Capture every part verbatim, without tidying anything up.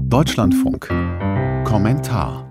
Deutschlandfunk. Kommentar.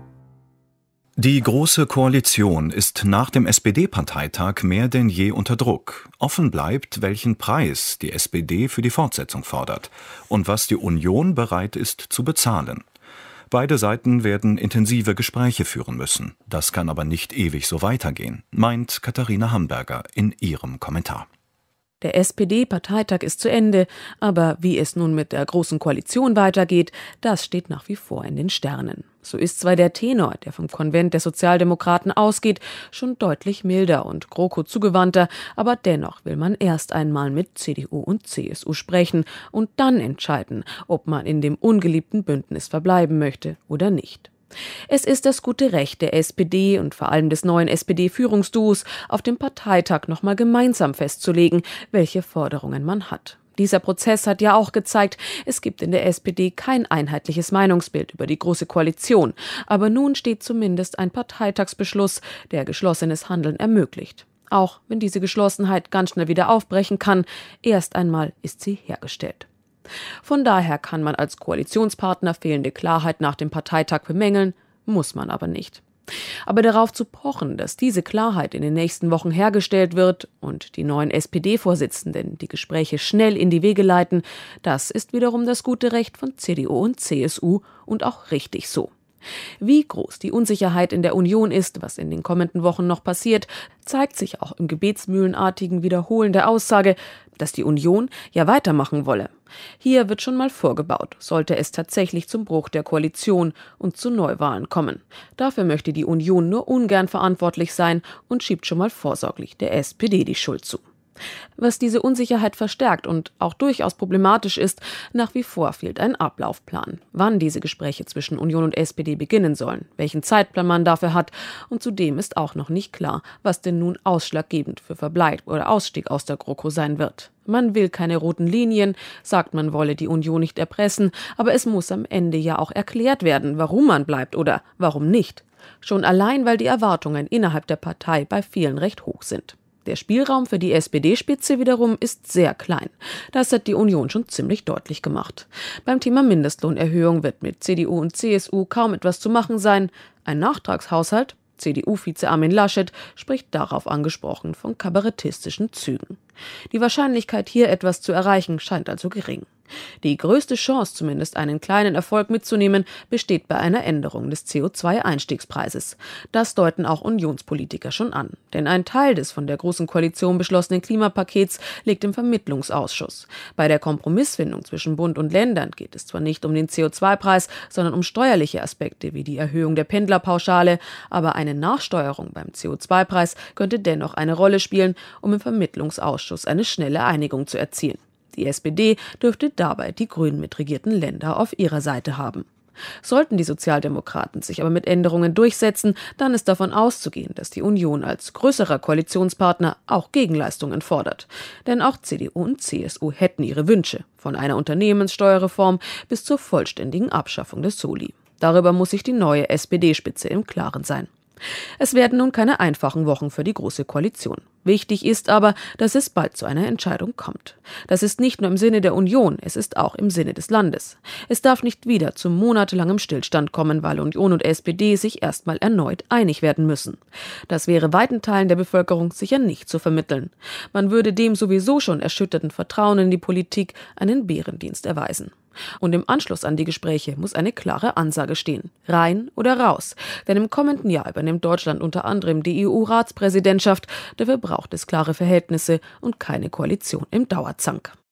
Die Große Koalition ist nach dem S P D-Parteitag mehr denn je unter Druck. Offen bleibt, welchen Preis die S P D für die Fortsetzung fordert und was die Union bereit ist zu bezahlen. Beide Seiten werden intensive Gespräche führen müssen. Das kann aber nicht ewig so weitergehen, meint Katharina Hamburger in ihrem Kommentar. Der S P D-Parteitag ist zu Ende, aber wie es nun mit der Großen Koalition weitergeht, das steht nach wie vor in den Sternen. So ist zwar der Tenor, der vom Konvent der Sozialdemokraten ausgeht, schon deutlich milder und GroKo zugewandter, aber dennoch will man erst einmal mit C D U und C S U sprechen und dann entscheiden, ob man in dem ungeliebten Bündnis verbleiben möchte oder nicht. Es ist das gute Recht der S P D und vor allem des neuen S P D-Führungsduos, auf dem Parteitag nochmal gemeinsam festzulegen, welche Forderungen man hat. Dieser Prozess hat ja auch gezeigt, es gibt in der S P D kein einheitliches Meinungsbild über die Große Koalition. Aber nun steht zumindest ein Parteitagsbeschluss, der geschlossenes Handeln ermöglicht. Auch wenn diese Geschlossenheit ganz schnell wieder aufbrechen kann, erst einmal ist sie hergestellt. Von daher kann man als Koalitionspartner fehlende Klarheit nach dem Parteitag bemängeln, muss man aber nicht. Aber darauf zu pochen, dass diese Klarheit in den nächsten Wochen hergestellt wird und die neuen S P D-Vorsitzenden die Gespräche schnell in die Wege leiten, das ist wiederum das gute Recht von C D U und C S U und auch richtig so. Wie groß die Unsicherheit in der Union ist, was in den kommenden Wochen noch passiert, zeigt sich auch im gebetsmühlenartigen Wiederholen der Aussage, dass die Union ja weitermachen wolle. Hier wird schon mal vorgebaut, sollte es tatsächlich zum Bruch der Koalition und zu Neuwahlen kommen. Dafür möchte die Union nur ungern verantwortlich sein und schiebt schon mal vorsorglich der S P D die Schuld zu. Was diese Unsicherheit verstärkt und auch durchaus problematisch ist, nach wie vor fehlt ein Ablaufplan. Wann diese Gespräche zwischen Union und S P D beginnen sollen, welchen Zeitplan man dafür hat und zudem ist auch noch nicht klar, was denn nun ausschlaggebend für Verbleib oder Ausstieg aus der GroKo sein wird. Man will keine roten Linien, sagt, man wolle die Union nicht erpressen, aber es muss am Ende ja auch erklärt werden, warum man bleibt oder warum nicht. Schon allein, weil die Erwartungen innerhalb der Partei bei vielen recht hoch sind. Der Spielraum für die S P D-Spitze wiederum ist sehr klein. Das hat die Union schon ziemlich deutlich gemacht. Beim Thema Mindestlohnerhöhung wird mit C D U und C S U kaum etwas zu machen sein. Ein Nachtragshaushalt? C D U-Vize Armin Laschet spricht darauf angesprochen von kabarettistischen Zügen. Die Wahrscheinlichkeit, hier etwas zu erreichen, scheint also gering. Die größte Chance, zumindest einen kleinen Erfolg mitzunehmen, besteht bei einer Änderung des C O zwei Einstiegspreises. Das deuten auch Unionspolitiker schon an. Denn ein Teil des von der Großen Koalition beschlossenen Klimapakets liegt im Vermittlungsausschuss. Bei der Kompromissfindung zwischen Bund und Ländern geht es zwar nicht um den C O zwei Preis, sondern um steuerliche Aspekte wie die Erhöhung der Pendlerpauschale, aber eine Nachsteuerung beim C O zwei Preis könnte dennoch eine Rolle spielen, um im Vermittlungsausschuss eine schnelle Einigung zu erzielen. Die S P D dürfte dabei die Grünen mitregierten Länder auf ihrer Seite haben. Sollten die Sozialdemokraten sich aber mit Änderungen durchsetzen, dann ist davon auszugehen, dass die Union als größerer Koalitionspartner auch Gegenleistungen fordert. Denn auch C D U und C S U hätten ihre Wünsche, von einer Unternehmenssteuerreform bis zur vollständigen Abschaffung des Soli. Darüber muss sich die neue S P D-Spitze im Klaren sein. Es werden nun keine einfachen Wochen für die Große Koalition. Wichtig ist aber, dass es bald zu einer Entscheidung kommt. Das ist nicht nur im Sinne der Union, es ist auch im Sinne des Landes. Es darf nicht wieder zu monatelangem Stillstand kommen, weil Union und S P D sich erstmal erneut einig werden müssen. Das wäre weiten Teilen der Bevölkerung sicher nicht zu vermitteln. Man würde dem sowieso schon erschütterten Vertrauen in die Politik einen Bärendienst erweisen. Und im Anschluss an die Gespräche muss eine klare Ansage stehen. Rein oder raus. Denn im kommenden Jahr übernimmt Deutschland unter anderem die E U-Ratspräsidentschaft. Dafür braucht es klare Verhältnisse und keine Koalition im Dauerzank.